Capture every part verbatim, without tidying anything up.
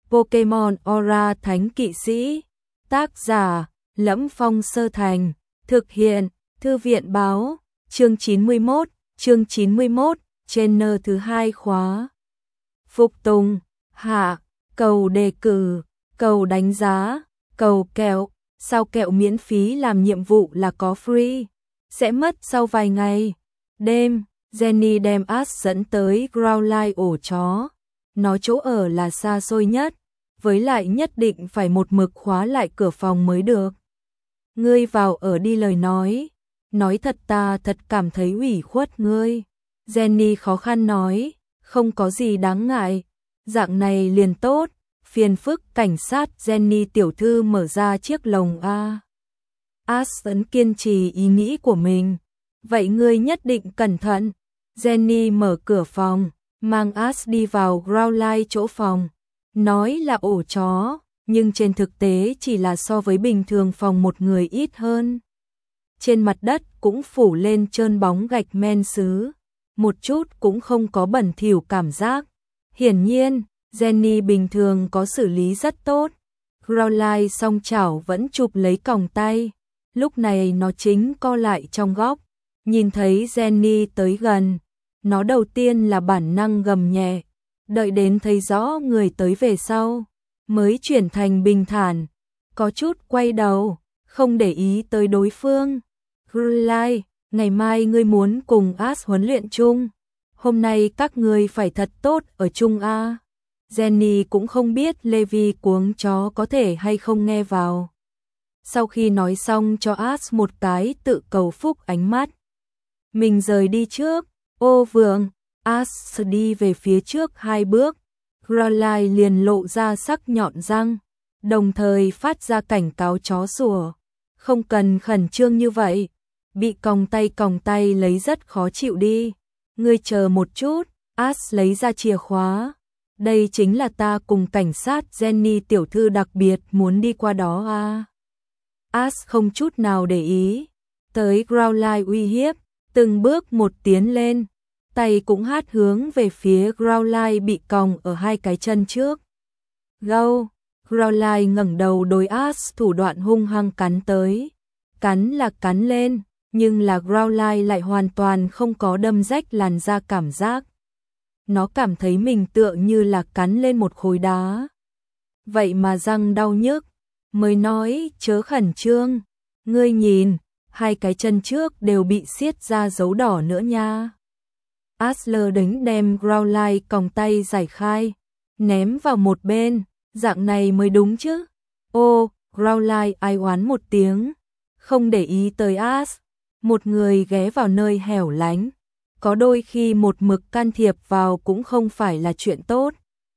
Pokemon Aura Thánh Kỵ Sĩ. Tác giả: Lẫm Phong Sơ Thành. Thực hiện: Thư viện báo. Chương chín mươi mốt, chương chín mươi mốt, trainer thứ hai khóa. Phục tùng, hạ, cầu đề cử, cầu đánh giá, cầu kẹo, sao kẹo miễn phí làm nhiệm vụ là có free, sẽ mất sau vài ngày. Đêm, Jenny đem Ash dẫn tới Growlithe ổ chó. Nó chỗ ở là xa xôi nhất, với lại nhất định phải một mực khóa lại cửa phòng mới được. Ngươi vào ở đi, lời nói. Nói thật ta thật cảm thấy ủy khuất ngươi. Jenny khó khăn nói, không có gì đáng ngại. Dạng này liền tốt, phiền phức cảnh sát. Jenny tiểu thư mở ra chiếc lồng A. Ash vẫn kiên trì ý nghĩ của mình. Vậy ngươi nhất định cẩn thận. Jenny mở cửa phòng, mang Ash đi vào Growlithe chỗ phòng. Nói là ổ chó, nhưng trên thực tế chỉ là so với bình thường phòng một người ít hơn. Trên mặt đất cũng phủ lên trơn bóng gạch men sứ, một chút cũng không có bẩn thỉu cảm giác. Hiển nhiên, Jenny bình thường có xử lý rất tốt. Growlithe song chảo vẫn chụp lấy còng tay, lúc này nó chính co lại trong góc. Nhìn thấy Jenny tới gần, nó đầu tiên là bản năng gầm nhẹ, đợi đến thấy rõ người tới về sau, mới chuyển thành bình thản, có chút quay đầu, không để ý tới đối phương. Growlithe, ngày mai ngươi muốn cùng Ash huấn luyện chung, hôm nay các ngươi phải thật tốt ở chung a. Jenny cũng không biết Levi cuống chó có thể hay không nghe vào. Sau khi nói xong cho Ash một cái tự cầu phúc ánh mắt, mình rời đi trước. Ô vượng, Ash đi về phía trước hai bước, Growlithe liền lộ ra sắc nhọn răng, đồng thời phát ra cảnh cáo chó sủa. Không cần khẩn trương như vậy, bị còng tay còng tay lấy rất khó chịu đi. Ngươi chờ một chút. Ash lấy ra chìa khóa. Đây chính là ta cùng cảnh sát Jenny tiểu thư đặc biệt muốn đi qua đó à. Ash không chút nào để ý tới Growlithe uy hiếp, từng bước một tiến lên, tay cũng hát hướng về phía Growlithe bị còng ở hai cái chân trước. Gâu, Growlithe ngẩng đầu đối Ash thủ đoạn hung hăng cắn tới. Cắn là cắn lên, nhưng là Growlithe lại hoàn toàn không có đâm rách làn da cảm giác. Nó cảm thấy mình tựa như là cắn lên một khối đá. Vậy mà răng đau nhức, mới nói chớ khẩn trương. Ngươi nhìn, hai cái chân trước đều bị xiết ra dấu đỏ nữa nha. Asler đánh đem Growlithe còng tay giải khai, ném vào một bên, dạng này mới đúng chứ. Ô, Growlithe ai oán một tiếng, không để ý tới Ash. Một người ghé vào nơi hẻo lánh, có đôi khi một mực can thiệp vào cũng không phải là chuyện tốt.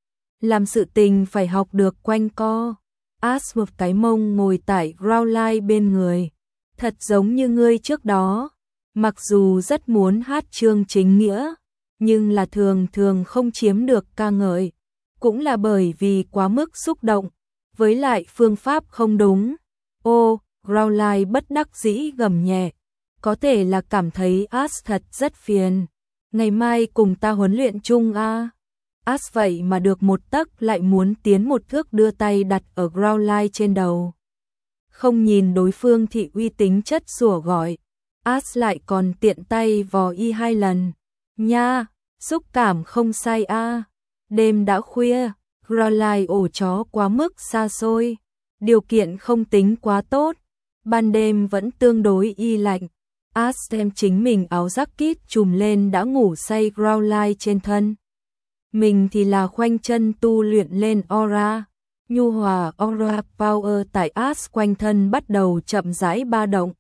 Làm sự tình phải học được quanh co. Ash một cái mông ngồi tại Growlithe bên người, thật giống như ngươi trước đó. Mặc dù rất muốn hát chương chính nghĩa, nhưng là thường thường không chiếm được ca ngợi, cũng là bởi vì quá mức xúc động, với lại phương pháp không đúng. Ô, Growlithe bất đắc dĩ gầm nhẹ, có thể là cảm thấy Ash thật rất phiền. Ngày mai cùng ta huấn luyện chung a. À. Ash vậy mà được một tấc lại muốn tiến một thước, đưa tay đặt ở Growlithe trên đầu. Không nhìn đối phương thị uy tính chất sủa gọi, Ash lại còn tiện tay vò y hai lần. Nha, xúc cảm không sai a. À. Đêm đã khuya, Growlithe ổ chó quá mức xa xôi, điều kiện không tính quá tốt, ban đêm vẫn tương đối y lạnh. Ash đem chính mình áo jacket trùm lên đã ngủ say Growlithe trên thân. Mình thì là khoanh chân tu luyện lên aura. Nhu hòa aura power tại Ash quanh thân bắt đầu chậm rãi ba động.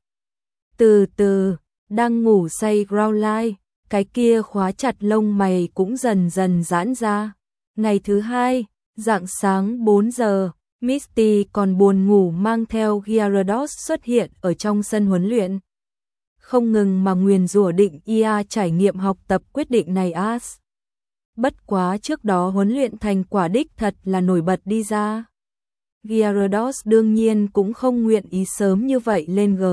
Từ từ, đang ngủ say Growlithe, cái kia khóa chặt lông mày cũng dần dần giãn ra. Ngày thứ hai, rạng sáng bốn giờ, Misty còn buồn ngủ mang theo Gyarados xuất hiện ở trong sân huấn luyện. Không ngừng mà nguyền rủa định i a trải nghiệm học tập quyết định này Ash. Bất quá trước đó huấn luyện thành quả đích thật là nổi bật đi ra. Gyarados đương nhiên cũng không nguyện ý sớm như vậy lên G.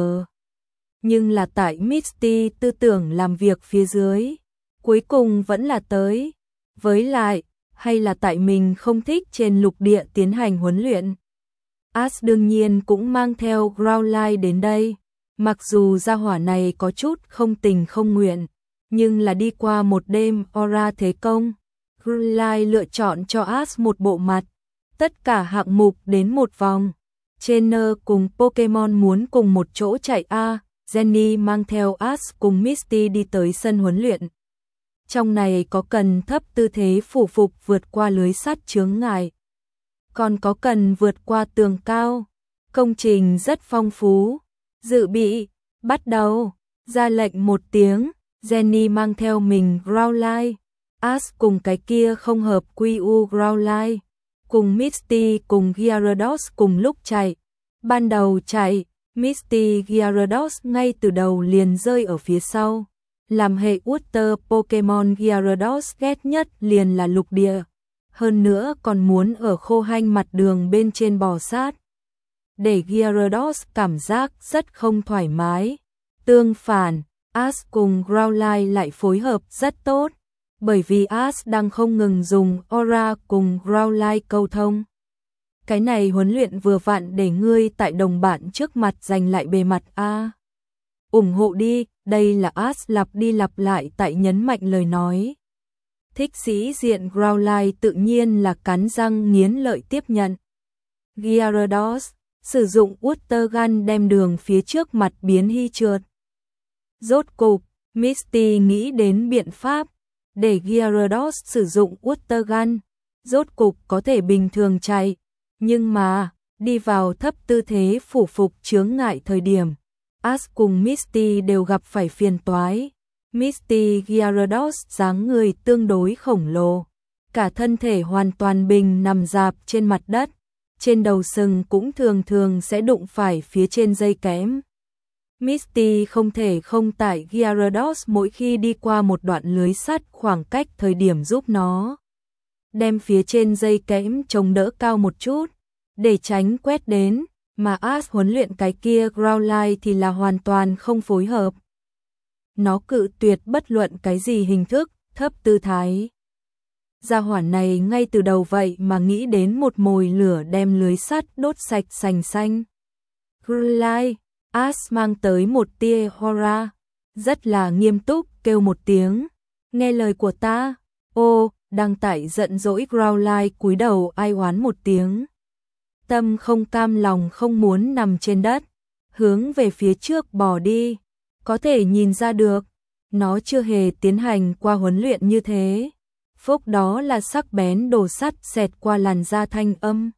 Nhưng là tại Misty tư tưởng làm việc phía dưới, cuối cùng vẫn là tới. Với lại, hay là tại mình không thích trên lục địa tiến hành huấn luyện? Ash đương nhiên cũng mang theo Growlithe đến đây. Mặc dù gia hỏa này có chút không tình không nguyện, nhưng là đi qua một đêm Aura thế công, Growlithe lựa chọn cho Ash một bộ mặt. Tất cả hạng mục đến một vòng. Trainer cùng Pokemon muốn cùng một chỗ chạy A, Jenny mang theo Ash cùng Misty đi tới sân huấn luyện. Trong này có cần thấp tư thế phủ phục vượt qua lưới sắt chướng ngại, còn có cần vượt qua tường cao. Công trình rất phong phú. Dự bị, bắt đầu, ra lệnh một tiếng, Jenny mang theo mình Growlithe, Ash cùng cái kia không hợp quy u Growlithe, cùng Misty cùng Gyarados cùng lúc chạy. Ban đầu chạy, Misty Gyarados ngay từ đầu liền rơi ở phía sau. Làm hệ Water Pokemon, Gyarados ghét nhất liền là lục địa. Hơn nữa còn muốn ở khô hanh mặt đường bên trên bò sát, để Gyarados cảm giác rất không thoải mái. Tương phản, Ash cùng Growlithe lại phối hợp rất tốt, bởi vì Ash đang không ngừng dùng Aura cùng Growlithe câu thông. Cái này huấn luyện vừa vặn để ngươi tại đồng bạn trước mặt giành lại bề mặt a. Ủng hộ đi, đây là Ash lặp đi lặp lại tại nhấn mạnh lời nói. Thích sĩ diện Growlithe tự nhiên là cắn răng nghiến lợi tiếp nhận. Gyarados sử dụng Water Gun đem đường phía trước mặt biến hy trượt. Rốt cục, Misty nghĩ đến biện pháp để Gyarados sử dụng Water Gun, rốt cục có thể bình thường chạy, nhưng mà đi vào thấp tư thế phủ phục chướng ngại thời điểm, Ash cùng Misty đều gặp phải phiền toái. Misty Gyarados dáng người tương đối khổng lồ, cả thân thể hoàn toàn bình nằm rạp trên mặt đất, trên đầu sừng cũng thường thường sẽ đụng phải phía trên dây kẽm. Misty không thể không tải Gyarados mỗi khi đi qua một đoạn lưới sắt khoảng cách thời điểm giúp nó đem phía trên dây kẽm chống đỡ cao một chút, để tránh quét đến, mà Ash huấn luyện cái kia Growlithe thì là hoàn toàn không phối hợp. Nó cự tuyệt bất luận cái gì hình thức, thấp tư thái. Gia hỏa này ngay từ đầu vậy mà nghĩ đến một mồi lửa đem lưới sắt đốt sạch sành xanh. Growlithe, Ash mang tới một tia Aura, rất là nghiêm túc kêu một tiếng. Nghe lời của ta. Ô, đang tải giận dỗi Growlithe cúi đầu ai oán một tiếng. Tâm không cam lòng không muốn nằm trên đất, hướng về phía trước bò đi. Có thể nhìn ra được, nó chưa hề tiến hành qua huấn luyện như thế. Phúc đó là sắc bén đồ sắt xẹt qua làn da thanh âm.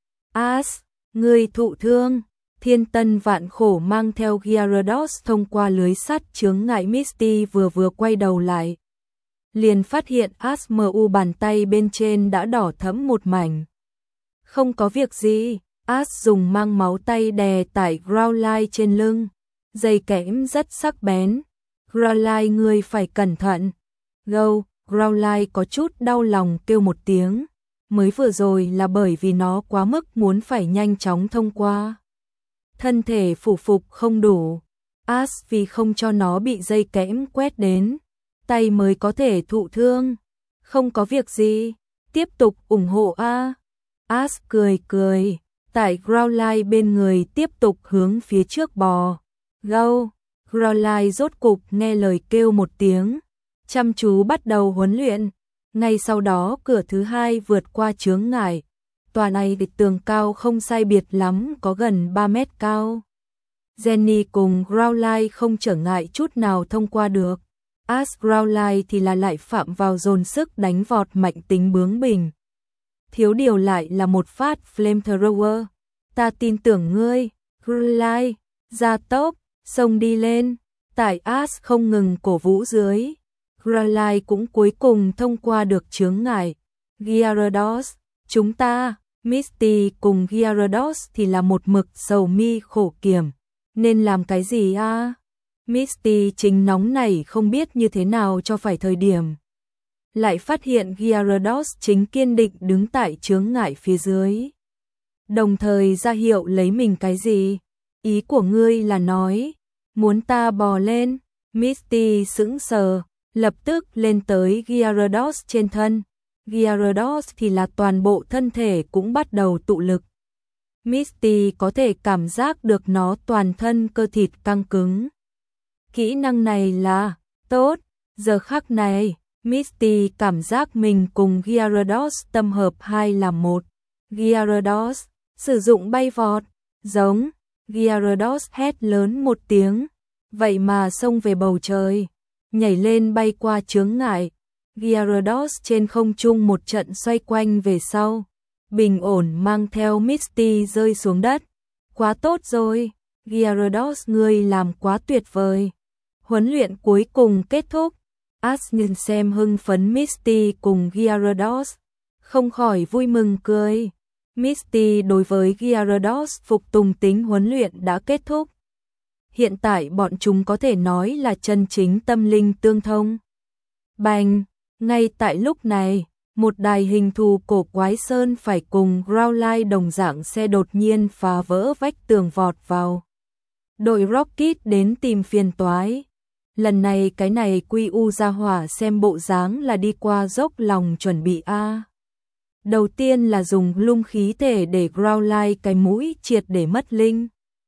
Ash, ngươi thụ thương. Thiên Tân vạn khổ mang theo Gyarados thông qua lưới sắt chướng ngại. Misty vừa vừa quay đầu lại, liền phát hiện Ash mu bàn tay bên trên đã đỏ thẫm một mảnh. Không có việc gì, Ash dùng mang máu tay đè tải Growlithe trên lưng. Dây kẽm rất sắc bén. Growlithe ngươi phải cẩn thận. Go, Growlithe có chút đau lòng kêu một tiếng. Mới vừa rồi là bởi vì nó quá mức muốn phải nhanh chóng thông qua. Thân thể phủ phục không đủ. Ash vì không cho nó bị dây kẽm quét đến, tay mới có thể thụ thương. Không có việc gì, tiếp tục ủng hộ a. Ash cười cười, tải Growlithe bên người tiếp tục hướng phía trước bò. Go, Growlithe rốt cục nghe lời kêu một tiếng, chăm chú bắt đầu huấn luyện. Ngay sau đó cửa thứ hai vượt qua chướng ngại. Tòa này địch tường cao không sai biệt lắm, có gần ba mét cao. Jenny cùng Growlithe không trở ngại chút nào thông qua được. Ash Growlithe thì là lại phạm vào dồn sức đánh vọt mạnh tính bướng bỉnh. Thiếu điều lại là một phát Flamethrower. Ta tin tưởng ngươi, Growlithe, ra tốc, xông đi lên. Tải Ash không ngừng cổ vũ dưới. Growlithe cũng cuối cùng thông qua được chướng ngại. Gyarados, chúng ta, Misty cùng Gyarados thì là một mực sầu mi khổ kiểm. Nên làm cái gì a? À? Misty chính nóng nảy không biết như thế nào cho phải thời điểm. Lại phát hiện Gyarados chính kiên định đứng tại chướng ngại phía dưới. Đồng thời ra hiệu lấy mình cái gì? Ý của ngươi là nói, muốn ta bò lên? Misty sững sờ, lập tức lên tới Gyarados trên thân. Gyarados thì là toàn bộ thân thể cũng bắt đầu tụ lực. Misty có thể cảm giác được nó toàn thân cơ thịt căng cứng. Kỹ năng này là tốt. Giờ khắc này, Misty cảm giác mình cùng Gyarados tâm hợp hai làm một. Gyarados sử dụng bay vọt, giống. Gyarados hét lớn một tiếng, vậy mà xông về bầu trời, nhảy lên bay qua chướng ngại. Gyarados trên không trung một trận xoay quanh về sau, bình ổn mang theo Misty rơi xuống đất. Quá tốt rồi, Gyarados ngươi làm quá tuyệt vời. Huấn luyện cuối cùng kết thúc. Ash nhìn xem hưng phấn Misty cùng Gyarados, không khỏi vui mừng cười. Misty đối với Gyarados phục tùng tính huấn luyện đã kết thúc. Hiện tại bọn chúng có thể nói là chân chính tâm linh tương thông. Bành! Ngay tại lúc này, một đài hình thù cổ quái sơn phải cùng Growlithe đồng dạng xe đột nhiên phá vỡ vách tường vọt vào. Đội Rocket đến tìm phiền toái. Lần này cái này quy u ra hỏa xem bộ dáng là đi qua dốc lòng chuẩn bị a. Đầu tiên là dùng lung khí thể để Growlithe cái mũi triệt để mất linh.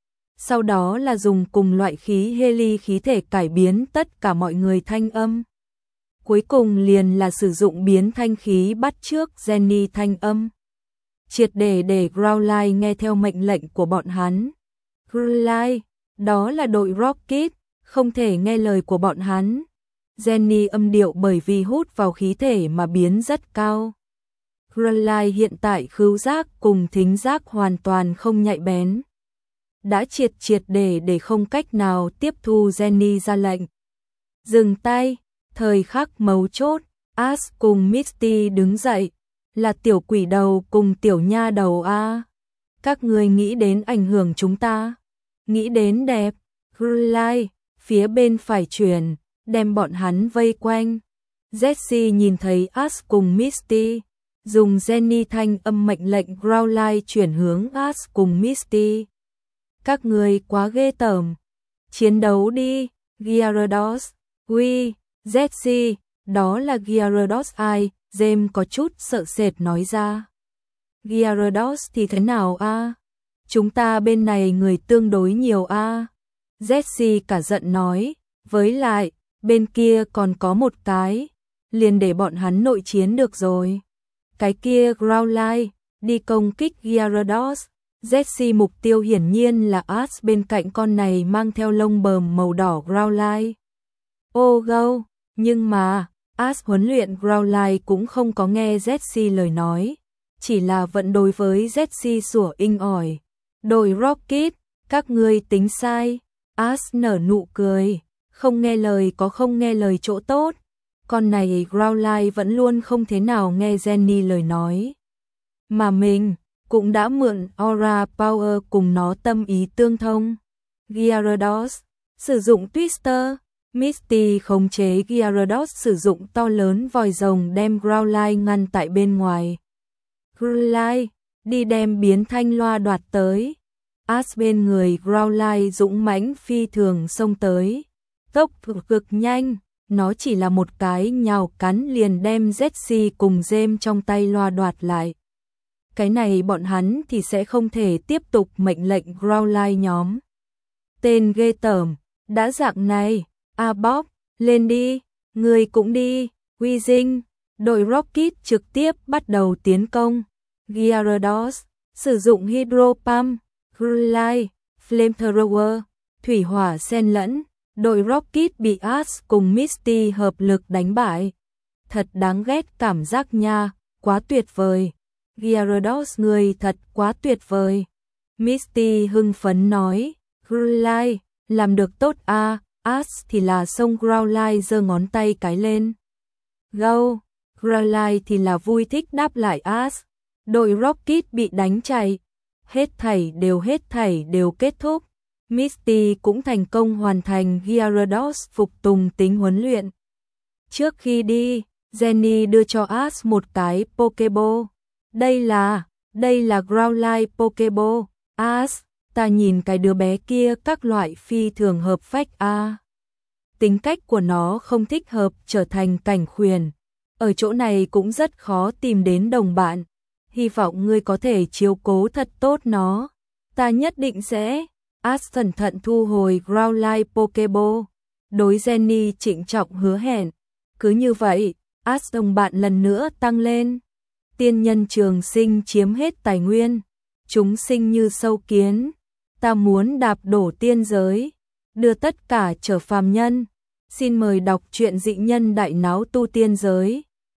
Sau đó là dùng cùng loại khí heli khí thể cải biến tất cả mọi người thanh âm. Cuối cùng liền là sử dụng biến thanh khí bắt chước Jenny thanh âm. Triệt để để Growlithe nghe theo mệnh lệnh của bọn hắn. Growlithe, đó là đội Rocket, không thể nghe lời của bọn hắn. Jenny âm điệu bởi vì hút vào khí thể mà biến rất cao. Growlithe hiện tại khứu giác cùng thính giác hoàn toàn không nhạy bén. Đã triệt triệt để để không cách nào tiếp thu Jenny ra lệnh. Dừng tay, thời khắc mấu chốt, Ash cùng Misty đứng dậy. Là tiểu quỷ đầu cùng tiểu nha đầu a. Các người nghĩ đến ảnh hưởng chúng ta. Nghĩ đến đẹp. Growlithe, phía bên phải chuyển, đem bọn hắn vây quanh. Jessie nhìn thấy Ash cùng Misty, dùng Jenny thanh âm mệnh lệnh Growlithe chuyển hướng Ash cùng Misty. Các người quá ghê tởm. Chiến đấu đi, Gyarados. Uy, Jessie, đó là Gyarados ai? James có chút sợ sệt nói ra. Gyarados thì thế nào a? Chúng ta bên này người tương đối nhiều a. Jessie cả giận nói, với lại, bên kia còn có một cái, liền để bọn hắn nội chiến được rồi. Cái kia Growlithe, đi công kích Gyarados. Jessie mục tiêu hiển nhiên là Ash bên cạnh con này mang theo lông bờm màu đỏ Growlithe. Ô gâu, nhưng mà, Ash huấn luyện Growlithe cũng không có nghe Jessie lời nói, chỉ là vẫn đối với Jessie sủa inh ỏi. Đội Rocket, các ngươi tính sai. Ash nở nụ cười, không nghe lời có không nghe lời chỗ tốt. Con này Growlithe vẫn luôn không thế nào nghe Jenny lời nói. Mà mình cũng đã mượn Aura Power cùng nó tâm ý tương thông. Gyarados sử dụng Twister. Misty khống chế Gyarados sử dụng to lớn vòi rồng đem Growlithe ngăn tại bên ngoài. Growlithe, đi đem biến thanh loa đoạt tới. Ash bên người Growlithe dũng mãnh phi thường xông tới. Tốc độ cực nhanh, nó chỉ là một cái nhào cắn liền đem Jessie cùng James trong tay loa đoạt lại. Cái này bọn hắn thì sẽ không thể tiếp tục mệnh lệnh Growlithe nhóm. Tên ghê tởm, đã dạng này. A Bob, lên đi, người cũng đi. Weezing, đội Rocket trực tiếp bắt đầu tiến công. Gyarados, sử dụng Hydro Pump. Growlithe, Flamethrower, thủy hỏa xen lẫn. Đội Rocket bị Ash cùng Misty hợp lực đánh bại. Thật đáng ghét cảm giác nha, quá tuyệt vời. Gyarados người thật quá tuyệt vời. Misty hưng phấn nói. Growlithe, làm được tốt a. À. Ash thì là xông Growlithe giơ ngón tay cái lên. Go, Growlithe thì là vui thích đáp lại Ash. Đội Rocket bị đánh chạy. Hết thảy đều hết thảy đều kết thúc. Misty cũng thành công hoàn thành Gyarados phục tùng tính huấn luyện. Trước khi đi, Jenny đưa cho Ash một cái Pokeball. Đây là, đây là Growlithe Pokeball. Ash, ta nhìn cái đứa bé kia các loại phi thường hợp phách a. À. Tính cách của nó không thích hợp trở thành cảnh khuyển. ở chỗ này cũng rất khó tìm đến đồng bạn. Hy vọng ngươi có thể chiếu cố thật tốt nó. Ta nhất định sẽ. Ash cẩn thận thu hồi Growlithe Pokeball. Đối Jenny trịnh trọng hứa hẹn. Cứ như vậy, Ash đồng bạn lần nữa tăng lên. Tiên nhân trường sinh chiếm hết tài nguyên. Chúng sinh như sâu kiến. Ta muốn đạp đổ tiên giới. Đưa tất cả trở phàm nhân. Xin mời đọc truyện Dị Nhân Đại Náo Tu Tiên Giới.